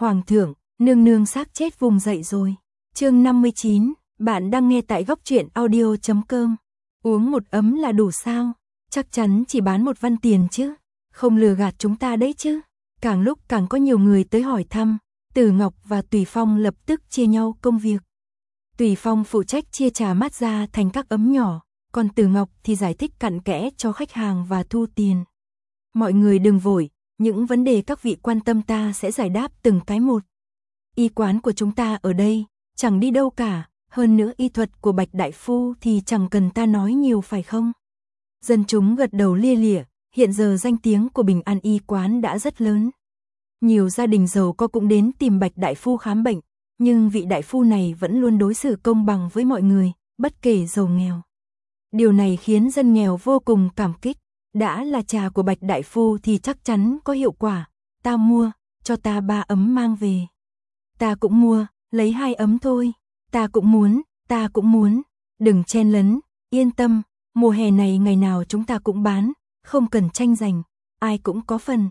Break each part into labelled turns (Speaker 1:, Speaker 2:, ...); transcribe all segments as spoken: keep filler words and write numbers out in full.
Speaker 1: Hoàng thượng, nương nương xác chết vùng dậy rồi. Chương năm mươi chín, bạn đang nghe tại góc truyện audio chấm com. Uống một ấm là đủ sao? Chắc chắn chỉ bán một văn tiền chứ. Không lừa gạt chúng ta đấy chứ. Càng lúc càng có nhiều người tới hỏi thăm. Tử Ngọc và Tùy Phong lập tức chia nhau công việc. Tùy Phong phụ trách chia trà mát ra thành các ấm nhỏ, còn Tử Ngọc thì giải thích cặn kẽ cho khách hàng và thu tiền. Mọi người đừng vội, những vấn đề các vị quan tâm ta sẽ giải đáp từng cái một. Y quán của chúng ta ở đây, chẳng đi đâu cả, hơn nữa y thuật của Bạch Đại Phu thì chẳng cần ta nói nhiều phải không? Dân chúng gật đầu lia lịa, hiện giờ danh tiếng của Bình An y quán đã rất lớn. Nhiều gia đình giàu có cũng đến tìm Bạch Đại Phu khám bệnh, nhưng vị Đại Phu này vẫn luôn đối xử công bằng với mọi người, bất kể giàu nghèo. Điều này khiến dân nghèo vô cùng cảm kích. Đã là trà của Bạch Đại Phu thì chắc chắn có hiệu quả. Ta mua, cho ta ba ấm mang về. Ta cũng mua, lấy hai ấm thôi. Ta cũng muốn, ta cũng muốn. Đừng chen lấn, yên tâm, mùa hè này ngày nào chúng ta cũng bán, không cần tranh giành, ai cũng có phần.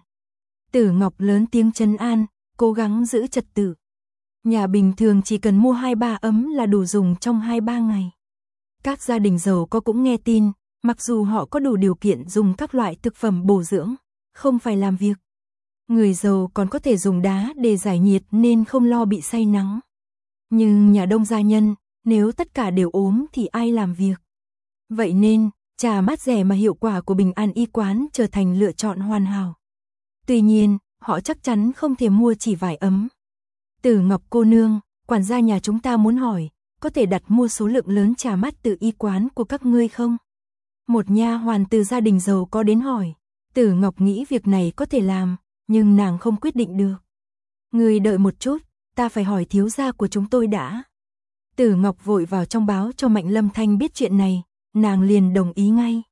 Speaker 1: Tử Ngọc lớn tiếng trấn an, cố gắng giữ trật tự. Nhà bình thường chỉ cần mua hai ba ấm là đủ dùng trong hai ba ngày. Các gia đình giàu có cũng nghe tin, mặc dù họ có đủ điều kiện dùng các loại thực phẩm bổ dưỡng, không phải làm việc. Người giàu còn có thể dùng đá để giải nhiệt nên không lo bị say nắng. Nhưng nhà đông gia nhân, nếu tất cả đều ốm thì ai làm việc? Vậy nên, trà mát rẻ mà hiệu quả của Bình An y quán trở thành lựa chọn hoàn hảo. Tuy nhiên, họ chắc chắn không thể mua chỉ vài ấm. Tử Ngọc cô nương, quản gia nhà chúng ta muốn hỏi, có thể đặt mua số lượng lớn trà mát từ y quán của các ngươi không? Một nha hoàn từ gia đình giàu có đến hỏi. Tử Ngọc nghĩ việc này có thể làm, nhưng nàng không quyết định được. Ngươi đợi một chút, ta phải hỏi thiếu gia của chúng tôi đã. Tử Ngọc vội vào trong báo cho Mạnh Lâm Thanh biết chuyện này, nàng liền đồng ý ngay.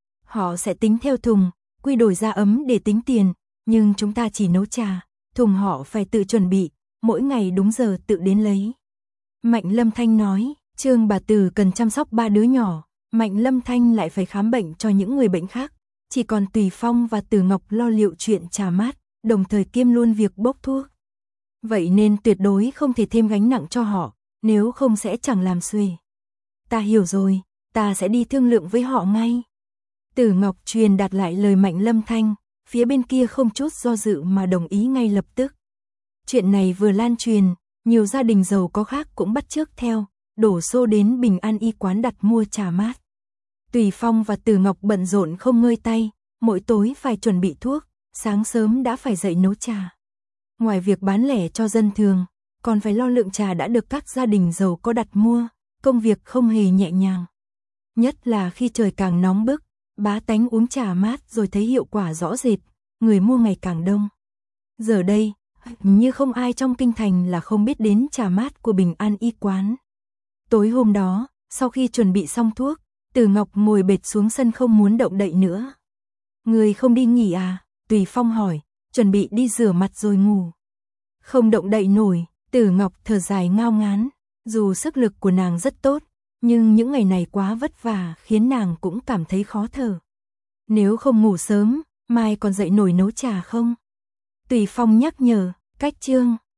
Speaker 1: Họ sẽ tính theo thùng, quy đổi ra ấm để tính tiền, nhưng chúng ta chỉ nấu trà, thùng họ phải tự chuẩn bị, mỗi ngày đúng giờ tự đến lấy. Mạnh Lâm Thanh nói, Trương bà tử cần chăm sóc ba đứa nhỏ, Mạnh Lâm Thanh lại phải khám bệnh cho những người bệnh khác, chỉ còn Tùy Phong và Tử Ngọc lo liệu chuyện trà mát, đồng thời kiêm luôn việc bốc thuốc. Vậy nên tuyệt đối không thể thêm gánh nặng cho họ, nếu không sẽ chẳng làm xuể. Ta hiểu rồi, ta sẽ đi thương lượng với họ ngay. Tử Ngọc truyền đạt lại lời Mạnh Lâm Thanh, phía bên kia không chút do dự mà đồng ý ngay lập tức. Chuyện này vừa lan truyền, nhiều gia đình giàu có khác cũng bắt chước theo, đổ xô đến Bình An y quán đặt mua trà mát. Tùy Phong và Tử Ngọc bận rộn không ngơi tay, mỗi tối phải chuẩn bị thuốc, sáng sớm đã phải dậy nấu trà. Ngoài việc bán lẻ cho dân thường, còn phải lo lượng trà đã được các gia đình giàu có đặt mua, công việc không hề nhẹ nhàng. Nhất là khi trời càng nóng bức, bá tánh uống trà mát rồi thấy hiệu quả rõ rệt, người mua ngày càng đông. Giờ đây, như không ai trong kinh thành là không biết đến trà mát của Bình An y quán. Tối hôm đó, sau khi chuẩn bị xong thuốc, Tử Ngọc ngồi bệt xuống sân không muốn động đậy nữa. Người không đi nghỉ à? Tùy Phong hỏi, chuẩn bị đi rửa mặt rồi ngủ. Không động đậy nổi, Tử Ngọc thở dài ngao ngán, dù sức lực của nàng rất tốt, nhưng những ngày này quá vất vả khiến nàng cũng cảm thấy khó thở. Nếu không ngủ sớm, mai còn dậy nổi nấu trà không? Tùy Phong nhắc nhở, cách chương